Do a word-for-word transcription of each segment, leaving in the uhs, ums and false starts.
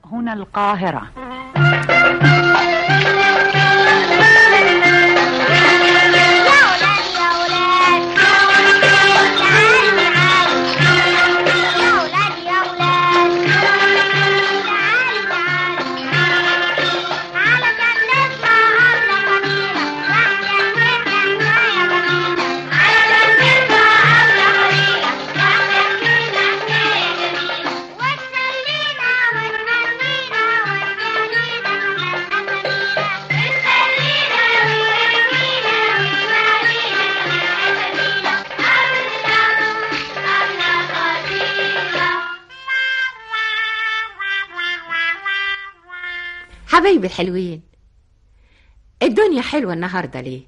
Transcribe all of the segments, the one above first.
هنا القاهرة. حبايبي الحلوين، الدنيا حلوة النهاردة ليه؟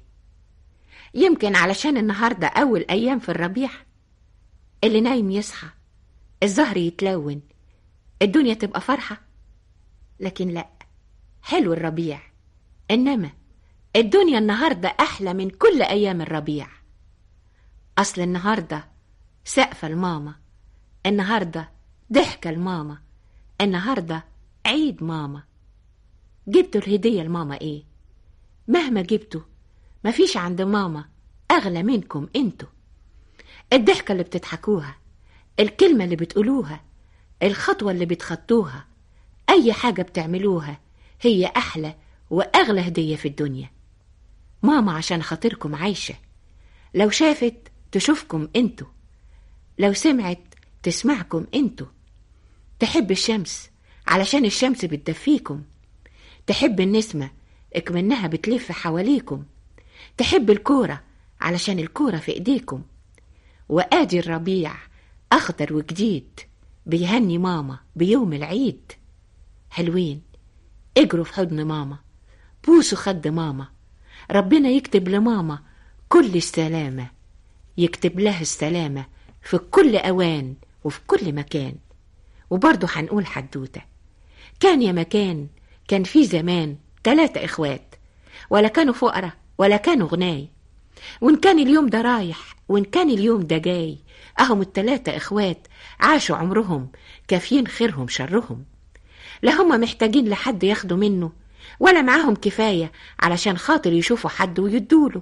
يمكن علشان النهاردة أول أيام في الربيع، اللي نايم يصحى، الزهر يتلون، الدنيا تبقى فرحة. لكن لا، حلو الربيع، إنما الدنيا النهاردة أحلى من كل أيام الربيع. أصل النهاردة سقفة الماما، النهاردة ضحكة الماما، النهاردة عيد ماما. جبتوا الهدية لماما ايه؟ مهما جبتوا مفيش عند ماما اغلى منكم انتوا. الضحكة اللي بتضحكوها، الكلمة اللي بتقولوها، الخطوة اللي بتخطوها، اي حاجة بتعملوها هي احلى واغلى هدية في الدنيا. ماما عشان خاطركم عايشة، لو شافت تشوفكم انتوا، لو سمعت تسمعكم انتوا. تحب الشمس علشان الشمس بتدفيكم، تحب النسمة اكمنها بتلف حواليكم، تحب الكورة علشان الكورة في ايديكم. وآدي الربيع أخضر وجديد بيهني ماما بيوم العيد. حلوين، اجروا في حضن ماما، بوسوا خد ماما، ربنا يكتب لماما كل السلامة، يكتب لها السلامة في كل أوان وفي كل مكان. وبرضو هنقول حدوتة. كان يا مكان، كان في زمان تلاتة إخوات، ولا كانوا فقراء ولا كانوا غناي، وإن كان اليوم ده رايح وإن كان اليوم ده جاي، أهم التلاتة إخوات عاشوا عمرهم كافيين خيرهم شرهم. لا هم محتاجين لحد ياخدوا منه، ولا معاهم كفاية علشان خاطر يشوفوا حد ويدوله.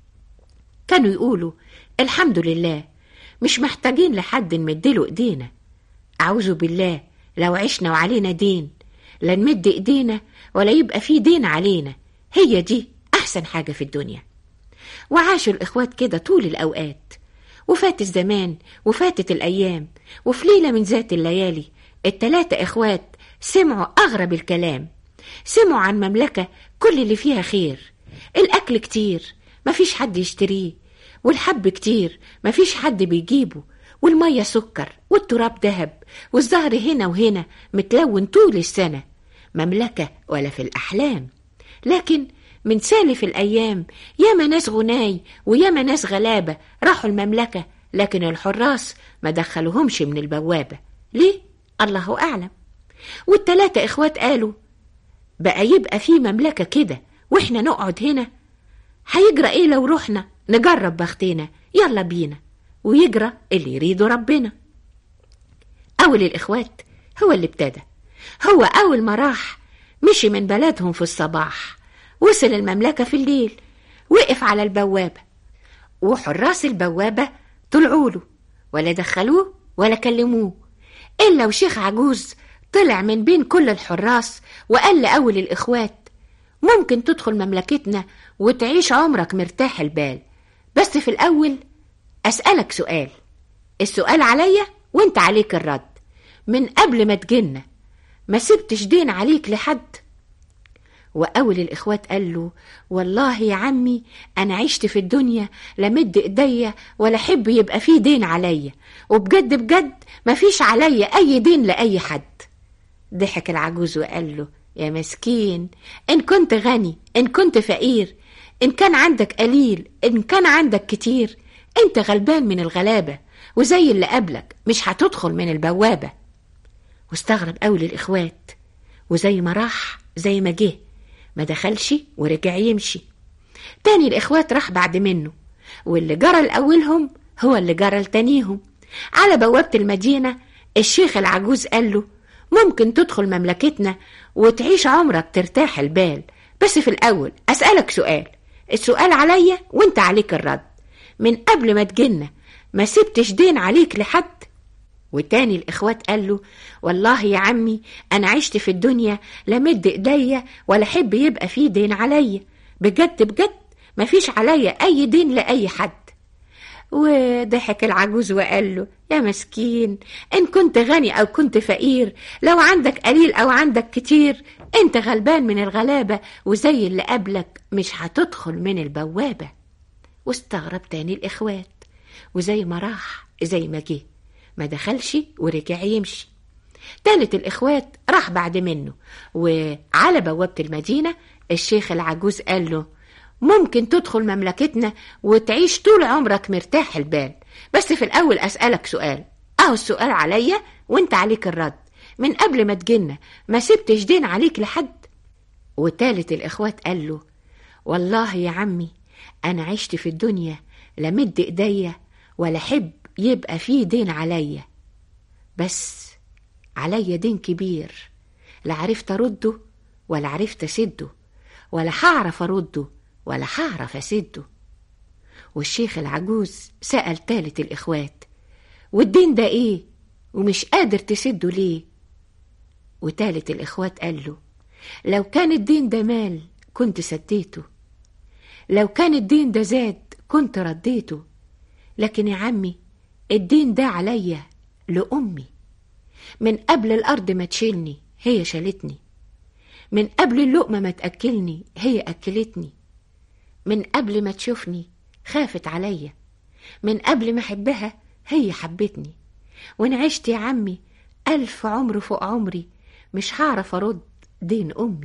كانوا يقولوا الحمد لله، مش محتاجين لحد نمدله ايدينا. أعوذ بالله لو عشنا وعلينا دين، لا نمد ايدينا ولا يبقى في دين علينا. هي دي احسن حاجة في الدنيا. وعاشوا الاخوات كده طول الاوقات، وفات الزمان وفاتت الايام، وفي ليلة من ذات الليالي التلاتة اخوات سمعوا اغرب الكلام. سمعوا عن مملكة كل اللي فيها خير، الاكل كتير مفيش حد يشتريه، والحب كتير مفيش حد بيجيبه، والمية سكر والتراب دهب، والزهر هنا وهنا متلون طول السنة. مملكة ولا في الأحلام. لكن من سالف الأيام ياما ناس غناي وياما ناس غلابة راحوا المملكة، لكن الحراس ما دخلوهمش من البوابة. ليه؟ الله أعلم. والتلاتة إخوات قالوا بقى يبقى في مملكة كده وإحنا نقعد هنا؟ هيجرى إيه لو رحنا نجرب بختنا؟ يلا بينا، ويجرى اللي يريده ربنا. أول الإخوات هو اللي ابتدى. هو أول ما راح مشي من بلدهم في الصباح، وصل المملكة في الليل، وقف على البوابة، وحراس البوابة طلعوا له ولا دخلوه ولا كلموه، إلا وشيخ عجوز طلع من بين كل الحراس وقال لأول الإخوات ممكن تدخل مملكتنا وتعيش عمرك مرتاح البال، بس في الأول أسألك سؤال، السؤال عليا وانت عليك الرد. من قبل ما تجينا ما سبتش دين عليك لحد؟ وأول الإخوات قال له والله يا عمي أنا عشت في الدنيا لمد إيديا ولا حب يبقى فيه دين عليا، وبجد بجد ما فيش عليا أي دين لأي حد. ضحك العجوز وقال له يا مسكين، إن كنت غني إن كنت فقير، إن كان عندك قليل إن كان عندك كتير، انت غلبان من الغلابة وزي اللي قبلك مش هتدخل من البوابة. واستغرب أول الإخوات، وزي ما راح زي ما جه، ما دخلش ورجع يمشي. تاني الإخوات راح بعد منه، واللي جرى لأولهم هو اللي جرى لتانيهم. على بوابة المدينة الشيخ العجوز قال له ممكن تدخل مملكتنا وتعيش عمرك ترتاح البال، بس في الأول أسألك سؤال، السؤال عليا وانت عليك الرد. من قبل ما تجينا ما سبتش دين عليك لحد؟ وتاني الإخوات قال له والله يا عمي أنا عشت في الدنيا لا مد إيديا ولا حب يبقى فيه دين عليا، بجد بجد ما فيش عليا أي دين لأي حد. وضحك العجوز وقال له يا مسكين، إن كنت غني أو كنت فقير، لو عندك قليل أو عندك كتير، أنت غلبان من الغلابة وزي اللي قبلك مش هتدخل من البوابة. واستغرب تاني الإخوات، وزي ما راح زي ما جه، ما دخلش ورجع يمشي. تالت الإخوات راح بعد منه، وعلى بوابة المدينة الشيخ العجوز قال له ممكن تدخل مملكتنا وتعيش طول عمرك مرتاح البال، بس في الأول أسألك سؤال، أهو السؤال عليا وانت عليك الرد. من قبل ما تجينا ما سبتش دين عليك لحد؟ وتالت الإخوات قال له والله يا عمي أنا عشت في الدنيا لا مد إيديا ولا حب يبقى فيه دين عليا، بس عليا دين كبير لا عرفت أرده ولا عرفت أسده، ولا هعرف أرده ولا هعرف أسده. والشيخ العجوز سأل تالت الإخوات والدين ده إيه ومش قادر تسده ليه؟ وتالت الإخوات قال له لو كان الدين ده مال كنت سديته، لو كان الدين ده زاد كنت رديته، لكن يا عمي الدين ده عليا لأمي، من قبل الأرض ما تشيلني هي شالتني، من قبل اللقمة ما تأكلني هي أكلتني، من قبل ما تشوفني خافت عليا، من قبل ما أحبها هي حبتني، وإن عشت يا عمي ألف عمر فوق عمري مش هعرف أرد دين أمي.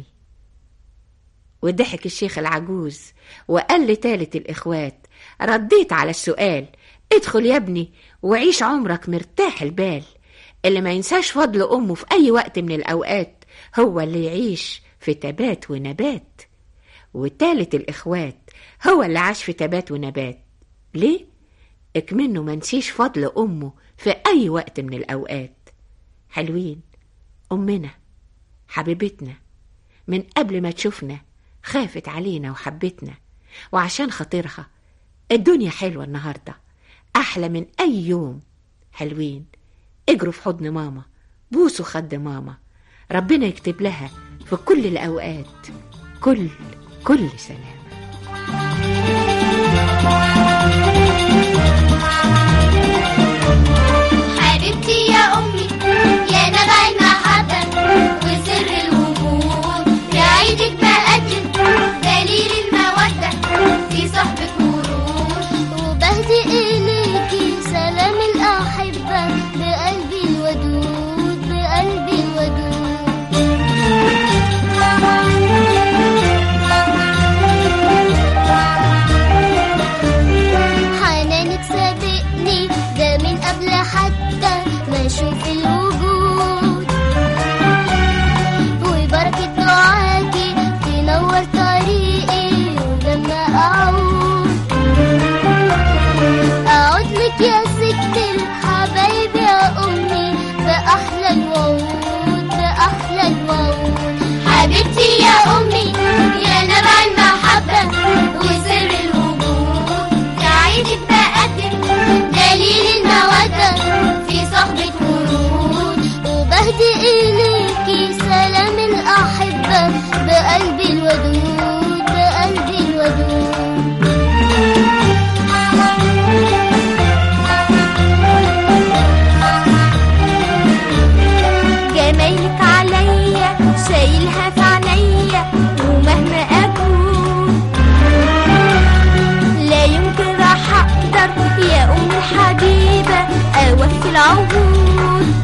وضحك الشيخ العجوز وقال لتالت الإخوات رديت على السؤال، ادخل يا ابني وعيش عمرك مرتاح البال، اللي ما ينساش فضل أمه في أي وقت من الأوقات هو اللي يعيش في تبات ونبات. وتالت الإخوات هو اللي عاش في تبات ونبات، ليه؟ اكمنه ما نسيش فضل أمه في أي وقت من الأوقات. حلوين، أمنا حبيبتنا من قبل ما تشوفنا خافت علينا وحبتنا، وعشان خاطرها الدنيا حلوة النهاردة أحلى من أي يوم. حلوين، اجروا في حضن ماما، بوسوا خد ماما، ربنا يكتب لها في كل الأوقات كل كل سلام. حبيبتي يا أمي يا نبع المحبة وسر الوجود، يا عيدك بقدم دليل المودة في صحبة ورود، وبهدي إليكي سلام الأحبة بقلبي الودود بقلبي الودود. حنانك سابقني ده من قبل حتى ما اشوف الوجود، وبركة دعاكي تنور طريقي، ولما اعود اعود لك يا ست الحبايب يا امي باحلى الوعود باحلى الوعود. حبيبتي يا امي يا نبع المحبة وسر الوجود، يا عيدك بقدم دليل المودة في صحبة ورود، وبهدي إليكي سلام الأحبة بقلبي الودود بقلبي الودود. جمايلك عليا شايلها في عينيا، ومهما أكون لا يمكن راح أقدر يا أم الحبيبة أوفي العهود.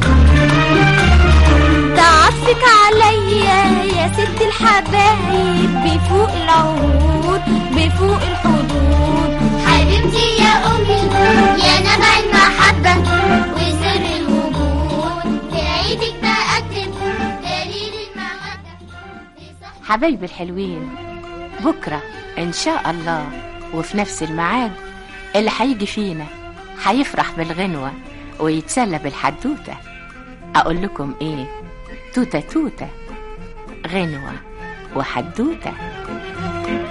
ده عطفك عليا يا ست الحبايب بفوق العهود بفوق الحدود. حبيبتي يا أمي يا نبع المحبة وسر الوجود، في عيدك بقدم دليل المودة. حبايبي الحلوين، بكرة إن شاء الله وفي نفس الميعاد اللي هيجي فينا هيفرح بالغنوة ويتسلى بالحدوتة. أقول لكم إيه؟ توتة توتة غنوة وحدوتة.